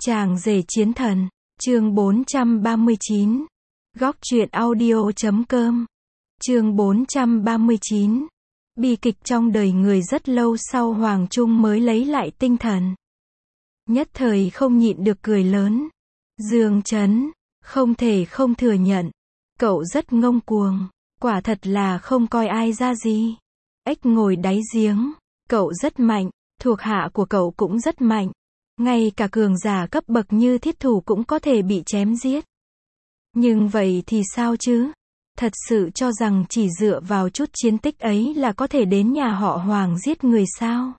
Chàng rể chiến thần, chương 439. Góc truyện audio.com. Chương 439. Bi kịch trong đời người. Rất lâu sau Hoàng Trung mới lấy lại tinh thần. Nhất thời không nhịn được cười lớn. Dương Chấn, không thể không thừa nhận. Cậu rất ngông cuồng, quả thật là không coi ai ra gì. Ếch ngồi đáy giếng, cậu rất mạnh, thuộc hạ của cậu cũng rất mạnh. Ngay cả cường giả cấp bậc như thiết thủ cũng có thể bị chém giết. Nhưng vậy thì sao chứ? Thật sự cho rằng chỉ dựa vào chút chiến tích ấy là có thể đến nhà họ Hoàng giết người sao?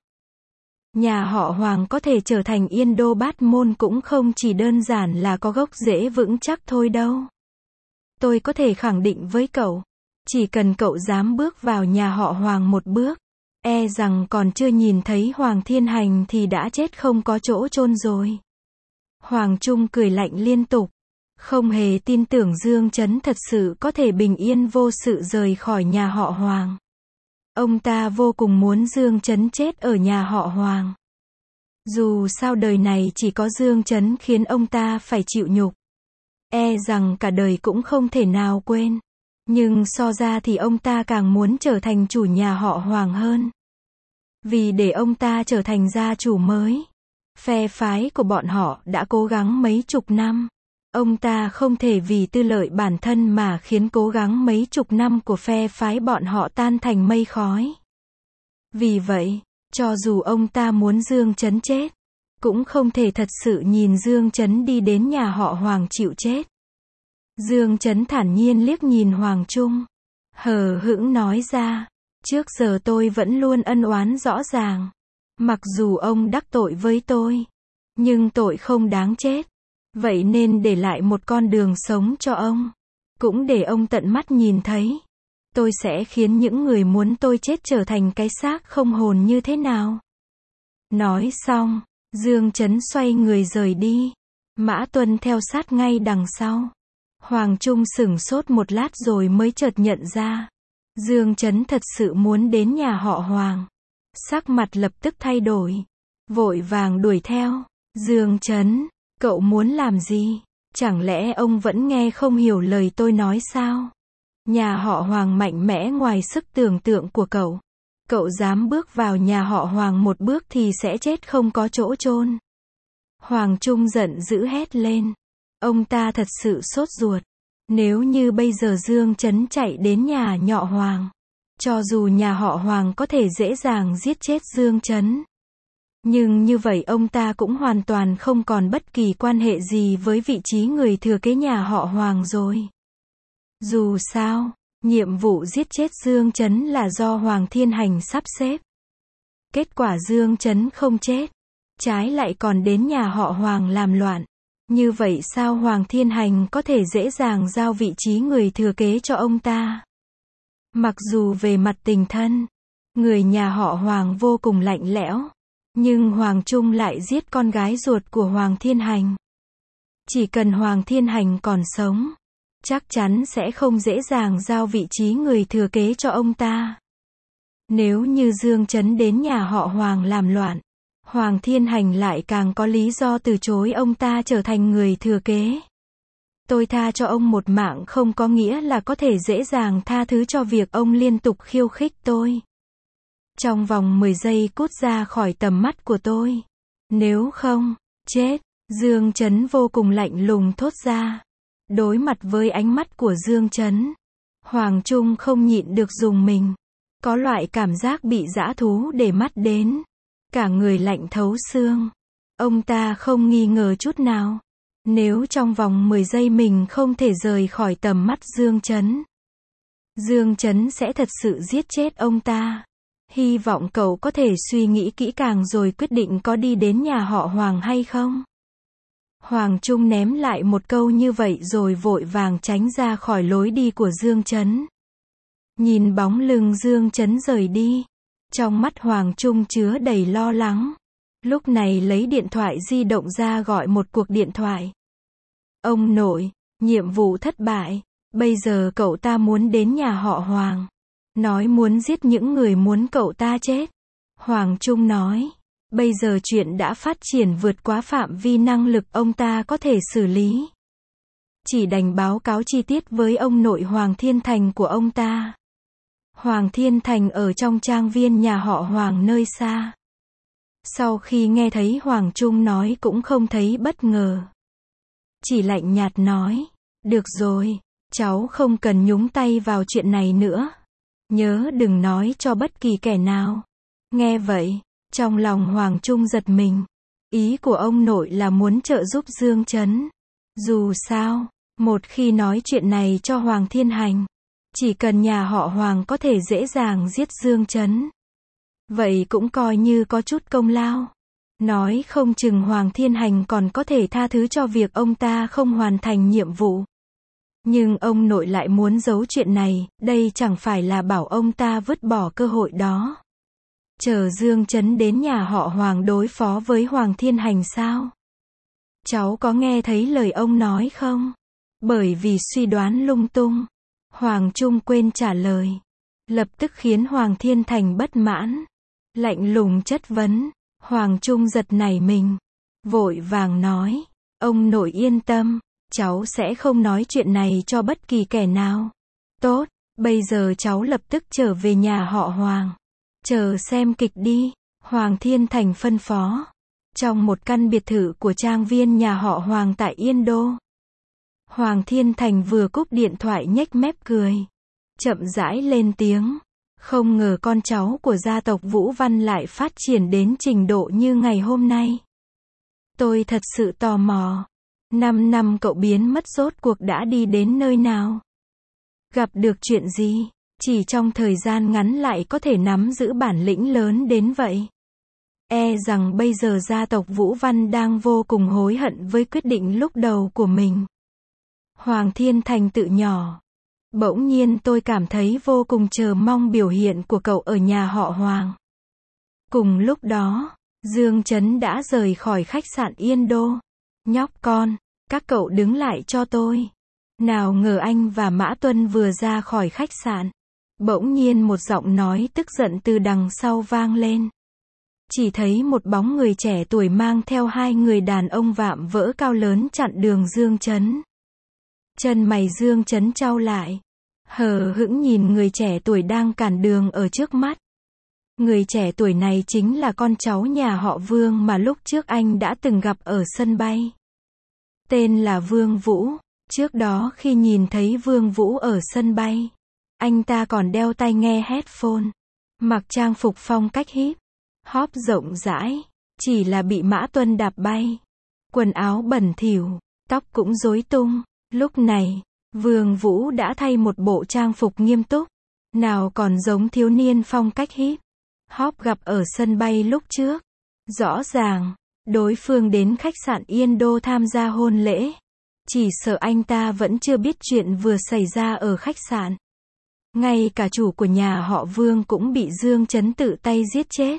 Nhà họ Hoàng có thể trở thành Yên Đô Bát Môn cũng không chỉ đơn giản là có gốc rễ vững chắc thôi đâu. Tôi có thể khẳng định với cậu, chỉ cần cậu dám bước vào nhà họ Hoàng một bước, e rằng còn chưa nhìn thấy Hoàng Thiên Hành thì đã chết không có chỗ chôn rồi. Hoàng Trung cười lạnh liên tục, không hề tin tưởng Dương Chấn thật sự có thể bình yên vô sự rời khỏi nhà họ Hoàng. Ông ta vô cùng muốn Dương Chấn chết ở nhà họ Hoàng. Dù sao đời này chỉ có Dương Chấn khiến ông ta phải chịu nhục, e rằng cả đời cũng không thể nào quên. Nhưng so ra thì ông ta càng muốn trở thành chủ nhà họ Hoàng hơn. Vì để ông ta trở thành gia chủ mới, phe phái của bọn họ đã cố gắng mấy chục năm. Ông ta không thể vì tư lợi bản thân mà khiến cố gắng mấy chục năm của phe phái bọn họ tan thành mây khói. Vì vậy, cho dù ông ta muốn Dương Chấn chết, cũng không thể thật sự nhìn Dương Chấn đi đến nhà họ Hoàng chịu chết. Dương Chấn thản nhiên liếc nhìn Hoàng Trung, hờ hững nói ra, trước giờ tôi vẫn luôn ân oán rõ ràng. Mặc dù ông đắc tội với tôi, nhưng tội không đáng chết. Vậy nên để lại một con đường sống cho ông. Cũng để ông tận mắt nhìn thấy. Tôi sẽ khiến những người muốn tôi chết trở thành cái xác không hồn như thế nào. Nói xong, Dương Chấn xoay người rời đi. Mã Tuân theo sát ngay đằng sau. Hoàng Trung sửng sốt một lát rồi mới chợt nhận ra. Dương Chấn thật sự muốn đến nhà họ Hoàng. Sắc mặt lập tức thay đổi. Vội vàng đuổi theo. Dương Chấn, cậu muốn làm gì? Chẳng lẽ ông vẫn nghe không hiểu lời tôi nói sao? Nhà họ Hoàng mạnh mẽ ngoài sức tưởng tượng của cậu. Cậu dám bước vào nhà họ Hoàng một bước thì sẽ chết không có chỗ chôn. Hoàng Trung giận dữ hét lên. Ông ta thật sự sốt ruột. Nếu như bây giờ Dương Chấn chạy đến nhà họ Hoàng, cho dù nhà họ Hoàng có thể dễ dàng giết chết Dương Chấn, nhưng như vậy ông ta cũng hoàn toàn không còn bất kỳ quan hệ gì với vị trí người thừa kế nhà họ Hoàng rồi. Dù sao, nhiệm vụ giết chết Dương Chấn là do Hoàng Thiên Hành sắp xếp. Kết quả Dương Chấn không chết, trái lại còn đến nhà họ Hoàng làm loạn. Như vậy sao Hoàng Thiên Hành có thể dễ dàng giao vị trí người thừa kế cho ông ta? Mặc dù về mặt tình thân, người nhà họ Hoàng vô cùng lạnh lẽo, nhưng Hoàng Trung lại giết con gái ruột của Hoàng Thiên Hành. Chỉ cần Hoàng Thiên Hành còn sống, chắc chắn sẽ không dễ dàng giao vị trí người thừa kế cho ông ta. Nếu như Dương Chấn đến nhà họ Hoàng làm loạn, Hoàng Thiên Hành lại càng có lý do từ chối ông ta trở thành người thừa kế. Tôi tha cho ông một mạng không có nghĩa là có thể dễ dàng tha thứ cho việc ông liên tục khiêu khích tôi. Trong vòng 10 giây cút ra khỏi tầm mắt của tôi. Nếu không, chết. Dương Chấn vô cùng lạnh lùng thốt ra. Đối mặt với ánh mắt của Dương Chấn, Hoàng Trung không nhịn được rùng mình. Có loại cảm giác bị dã thú để mắt đến. Cả người lạnh thấu xương. Ông ta không nghi ngờ chút nào. Nếu trong vòng 10 giây mình không thể rời khỏi tầm mắt Dương Chấn, Dương Chấn sẽ thật sự giết chết ông ta. Hy vọng cậu có thể suy nghĩ kỹ càng rồi quyết định có đi đến nhà họ Hoàng hay không. Hoàng Trung ném lại một câu như vậy rồi vội vàng tránh ra khỏi lối đi của Dương Chấn. Nhìn bóng lưng Dương Chấn rời đi, trong mắt Hoàng Trung chứa đầy lo lắng. Lúc này lấy điện thoại di động ra gọi một cuộc điện thoại. Ông nội, nhiệm vụ thất bại, bây giờ cậu ta muốn đến nhà họ Hoàng. Nói muốn giết những người muốn cậu ta chết. Hoàng Trung nói, Bây giờ chuyện đã phát triển vượt quá phạm vi năng lực ông ta có thể xử lý. Chỉ đành báo cáo chi tiết với ông nội Hoàng Thiên Thành của ông ta. Hoàng Thiên Thành ở trong trang viên nhà họ Hoàng nơi xa. Sau khi nghe thấy Hoàng Trung nói cũng không thấy bất ngờ. Chỉ lạnh nhạt nói, được rồi, cháu không cần nhúng tay vào chuyện này nữa. Nhớ đừng nói cho bất kỳ kẻ nào. Nghe vậy, trong lòng Hoàng Trung giật mình. Ý của ông nội là muốn trợ giúp Dương Chấn. Dù sao, một khi nói chuyện này cho Hoàng Thiên Hành, chỉ cần nhà họ Hoàng có thể dễ dàng giết Dương Chấn, vậy cũng coi như có chút công lao. Nói không chừng Hoàng Thiên Hành còn có thể tha thứ cho việc ông ta không hoàn thành nhiệm vụ. Nhưng ông nội lại muốn giấu chuyện này, đây chẳng phải là bảo ông ta vứt bỏ cơ hội đó. Chờ Dương Chấn đến nhà họ Hoàng đối phó với Hoàng Thiên Hành sao? Cháu có nghe thấy lời ông nói không? Bởi vì suy đoán lung tung, Hoàng Trung quên trả lời. Lập tức khiến Hoàng Thiên Thành bất mãn. Lạnh lùng chất vấn. Hoàng Trung giật nảy mình. Vội vàng nói. Ông nội yên tâm, cháu sẽ không nói chuyện này cho bất kỳ kẻ nào. Tốt, bây giờ cháu lập tức trở về nhà họ Hoàng. Chờ xem kịch đi. Hoàng Thiên Thành phân phó. Trong một căn biệt thự của trang viên nhà họ Hoàng tại Yên Đô. Hoàng Thiên Thành vừa cúp điện thoại nhếch mép cười. Chậm rãi lên tiếng. Không ngờ con cháu của gia tộc Vũ Văn lại phát triển đến trình độ như ngày hôm nay. Tôi thật sự tò mò. 5 năm cậu biến mất rốt cuộc đã đi đến nơi nào? Gặp được chuyện gì? Chỉ trong thời gian ngắn lại có thể nắm giữ bản lĩnh lớn đến vậy. E rằng bây giờ gia tộc Vũ Văn đang vô cùng hối hận với quyết định lúc đầu của mình. Hoàng Thiên Thành tự nhỏ. Bỗng nhiên tôi cảm thấy vô cùng chờ mong biểu hiện của cậu ở nhà họ Hoàng. Cùng lúc đó, Dương Chấn đã rời khỏi khách sạn Yên Đô. Nhóc con, các cậu đứng lại cho tôi. Nào ngờ anh và Mã Tuân vừa ra khỏi khách sạn. Bỗng nhiên một giọng nói tức giận từ đằng sau vang lên. Chỉ thấy một bóng người trẻ tuổi mang theo 2 người đàn ông vạm vỡ cao lớn chặn đường Dương Chấn. Chân mày Dương Chấn chau lại. Hờ hững nhìn người trẻ tuổi đang cản đường ở trước mắt. Người trẻ tuổi này chính là con cháu nhà họ Vương mà lúc trước anh đã từng gặp ở sân bay. Tên là Vương Vũ. Trước đó khi nhìn thấy Vương Vũ ở sân bay, anh ta còn đeo tai nghe headphone, mặc trang phục phong cách hip hop rộng rãi, chỉ là bị Mã Tuân đạp bay. Quần áo bẩn thỉu, tóc cũng rối tung. Lúc này, Vương Vũ đã thay một bộ trang phục nghiêm túc, nào còn giống thiếu niên phong cách hip hop gặp ở sân bay lúc trước. Rõ ràng, đối phương đến khách sạn Yên Đô tham gia hôn lễ. Chỉ sợ anh ta vẫn chưa biết chuyện vừa xảy ra ở khách sạn. Ngay cả chủ của nhà họ Vương cũng bị Dương Chấn tự tay giết chết.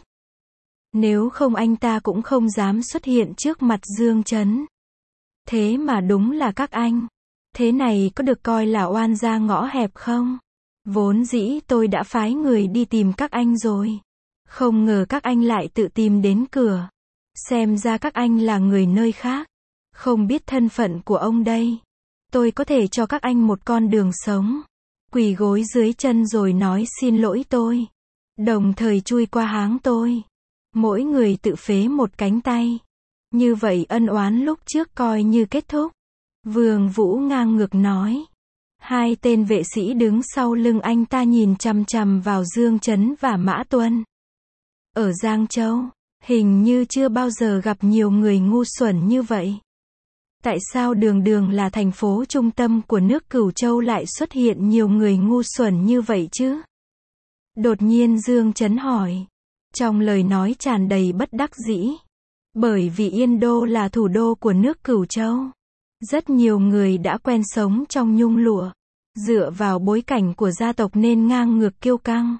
Nếu không anh ta cũng không dám xuất hiện trước mặt Dương Chấn. Thế mà đúng là các anh. Thế này có được coi là oan gia ngõ hẹp không? Vốn dĩ tôi đã phái người đi tìm các anh rồi. Không ngờ các anh lại tự tìm đến cửa. Xem ra các anh là người nơi khác. Không biết thân phận của ông đây. Tôi có thể cho các anh một con đường sống. Quỳ gối dưới chân rồi nói xin lỗi tôi. Đồng thời chui qua háng tôi. Mỗi người tự phế một cánh tay. Như vậy ân oán lúc trước coi như kết thúc. Vương Vũ ngang ngược nói. 2 tên vệ sĩ đứng sau lưng anh ta nhìn chằm chằm vào Dương Chấn và Mã Tuân. Ở Giang Châu, hình như chưa bao giờ gặp nhiều người ngu xuẩn như vậy. Tại sao đường đường là thành phố trung tâm của nước Cửu Châu lại xuất hiện nhiều người ngu xuẩn như vậy chứ? Đột nhiên Dương Chấn hỏi. Trong lời nói tràn đầy bất đắc dĩ. Bởi vì Yên Đô là thủ đô của nước Cửu Châu. Rất nhiều người đã quen sống trong nhung lụa. Dựa vào bối cảnh của gia tộc nên ngang ngược kiêu căng.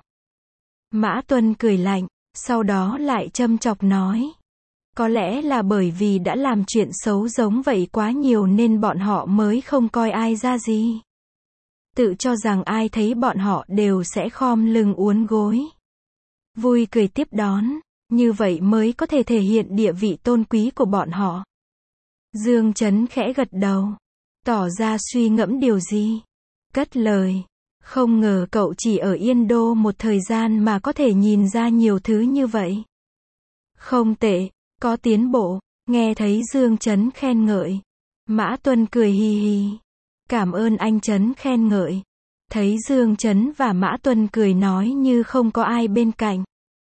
Mã Tuân cười lạnh, sau đó lại châm chọc nói. Có lẽ là bởi vì đã làm chuyện xấu giống vậy quá nhiều nên bọn họ mới không coi ai ra gì. Tự cho rằng ai thấy bọn họ đều sẽ khom lưng uốn gối. Vui cười tiếp đón. Như vậy mới có thể thể hiện địa vị tôn quý của bọn họ. Dương Chấn khẽ gật đầu, tỏ ra suy ngẫm điều gì. Cất lời, không ngờ cậu chỉ ở Yên Đô một thời gian mà có thể nhìn ra nhiều thứ như vậy. Không tệ, có tiến bộ. Nghe thấy Dương Chấn khen ngợi, Mã Tuân cười hì hì. Cảm ơn anh Chấn khen ngợi. Thấy Dương Chấn và Mã Tuân cười nói như không có ai bên cạnh.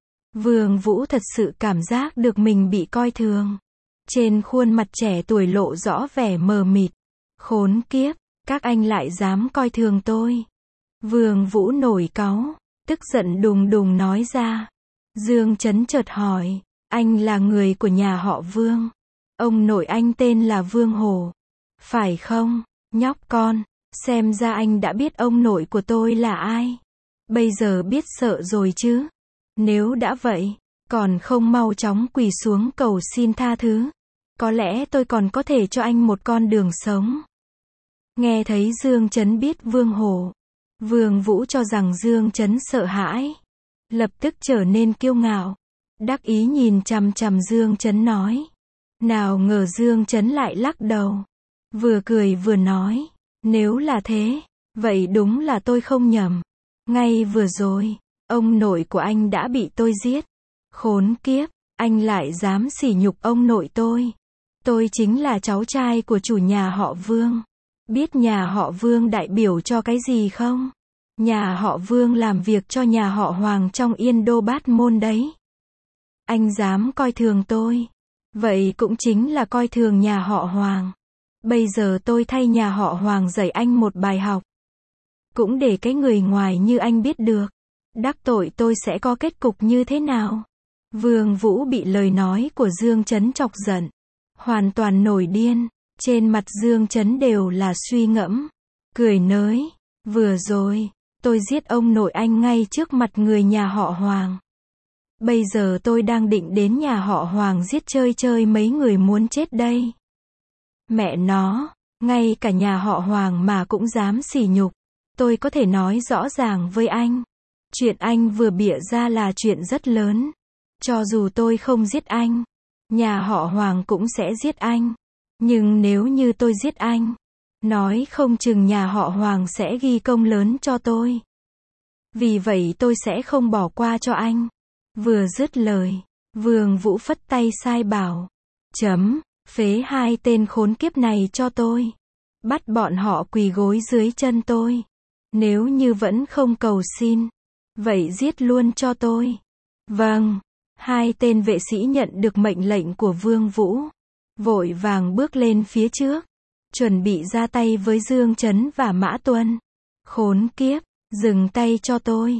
Vương Vũ thật sự cảm giác được mình bị coi thường. Trên khuôn mặt trẻ tuổi lộ rõ vẻ mờ mịt. Khốn kiếp, các anh lại dám coi thường tôi. Vương Vũ nổi cáu, tức giận đùng đùng nói ra. Dương Chấn chợt hỏi, anh là người của nhà họ Vương. Ông nội anh tên là Vương Hổ. Phải không, nhóc con, xem ra anh đã biết ông nội của tôi là ai. Bây giờ biết sợ rồi chứ. Nếu đã vậy, còn không mau chóng quỳ xuống cầu xin tha thứ. Có lẽ tôi còn có thể cho anh một con đường sống. Nghe thấy Dương Chấn biết Vương Hổ, Vương Vũ cho rằng Dương Chấn sợ hãi. Lập tức trở nên kiêu ngạo. Đắc ý nhìn chằm chằm Dương Chấn nói. Nào ngờ Dương Chấn lại lắc đầu. Vừa cười vừa nói. Nếu là thế, vậy đúng là tôi không nhầm. Ngay vừa rồi, ông nội của anh đã bị tôi giết. Khốn kiếp, anh lại dám sỉ nhục ông nội tôi. Tôi chính là cháu trai của chủ nhà họ Vương. Biết nhà họ Vương đại biểu cho cái gì không? Nhà họ Vương làm việc cho nhà họ Hoàng trong Yên Đô Bát Môn đấy. Anh dám coi thường tôi. Vậy cũng chính là coi thường nhà họ Hoàng. Bây giờ tôi thay nhà họ Hoàng dạy anh một bài học. Cũng để cái người ngoài như anh biết được. Đắc tội tôi sẽ có kết cục như thế nào? Vương Vũ bị lời nói của Dương Chấn chọc giận. Hoàn toàn nổi điên. Trên mặt Dương Chấn đều là suy ngẫm. Cười nới. Vừa rồi, tôi giết ông nội anh ngay trước mặt người nhà họ Hoàng. Bây giờ tôi đang định đến nhà họ Hoàng giết chơi mấy người muốn chết đây. Mẹ nó, ngay cả nhà họ Hoàng mà cũng dám sỉ nhục. Tôi có thể nói rõ ràng với anh. Chuyện anh vừa bịa ra là chuyện rất lớn. Cho dù tôi không giết anh, nhà họ Hoàng cũng sẽ giết anh. Nhưng nếu như tôi giết anh, nói không chừng nhà họ Hoàng sẽ ghi công lớn cho tôi. Vì vậy tôi sẽ không bỏ qua cho anh. Vừa dứt lời, Vương Vũ phất tay sai bảo. Phế hai tên khốn kiếp này cho tôi. Bắt bọn họ quỳ gối dưới chân tôi. Nếu như vẫn không cầu xin, vậy giết luôn cho tôi. Vâng. Hai tên vệ sĩ nhận được mệnh lệnh của Vương Vũ. Vội vàng bước lên phía trước. Chuẩn bị ra tay với Dương Chấn và Mã Tuân. Khốn kiếp, dừng tay cho tôi.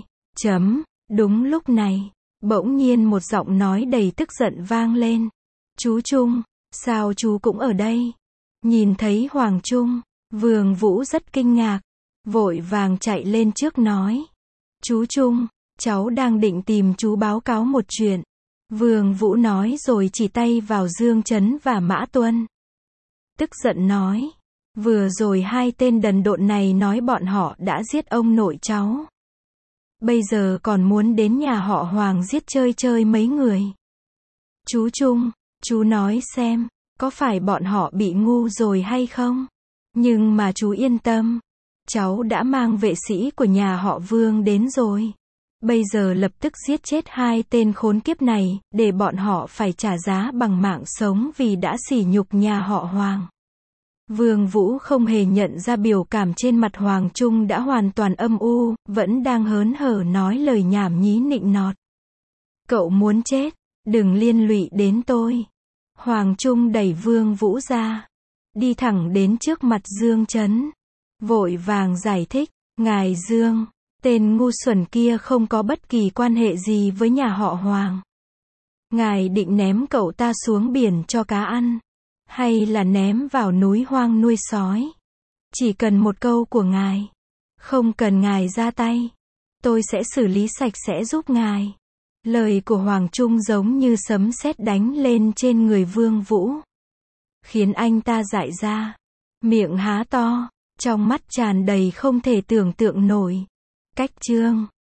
Đúng lúc này, bỗng nhiên một giọng nói đầy tức giận vang lên. Chú Trung, sao chú cũng ở đây? Nhìn thấy Hoàng Trung, Vương Vũ rất kinh ngạc. Vội vàng chạy lên trước nói. Chú Trung, cháu đang định tìm chú báo cáo một chuyện. Vương Vũ nói rồi chỉ tay vào Dương Chấn và Mã Tuân. Tức giận nói. Vừa rồi hai tên đần độn này nói bọn họ đã giết ông nội cháu. Bây giờ còn muốn đến nhà họ Hoàng giết chơi mấy người. Chú Trung, chú nói xem, có phải bọn họ bị ngu rồi hay không? Nhưng mà chú yên tâm. Cháu đã mang vệ sĩ của nhà họ Vương đến rồi. Bây giờ lập tức giết chết hai tên khốn kiếp này, để bọn họ phải trả giá bằng mạng sống vì đã sỉ nhục nhà họ Hoàng. Vương Vũ không hề nhận ra biểu cảm trên mặt Hoàng Trung đã hoàn toàn âm u, vẫn đang hớn hở nói lời nhảm nhí nịnh nọt. Cậu muốn chết, đừng liên lụy đến tôi. Hoàng Trung đẩy Vương Vũ ra, đi thẳng đến trước mặt Dương Chấn. Vội vàng giải thích, ngài Dương, tên ngu xuẩn kia không có bất kỳ quan hệ gì với nhà họ Hoàng. Ngài định ném cậu ta xuống biển cho cá ăn, hay là ném vào núi hoang nuôi sói? Chỉ cần một câu của ngài, không cần ngài ra tay, tôi sẽ xử lý sạch sẽ giúp ngài. Lời của Hoàng Trung giống như sấm sét đánh lên trên người Vương Vũ, khiến anh ta dại ra, miệng há to, trong mắt tràn đầy không thể tưởng tượng nổi. Cách chương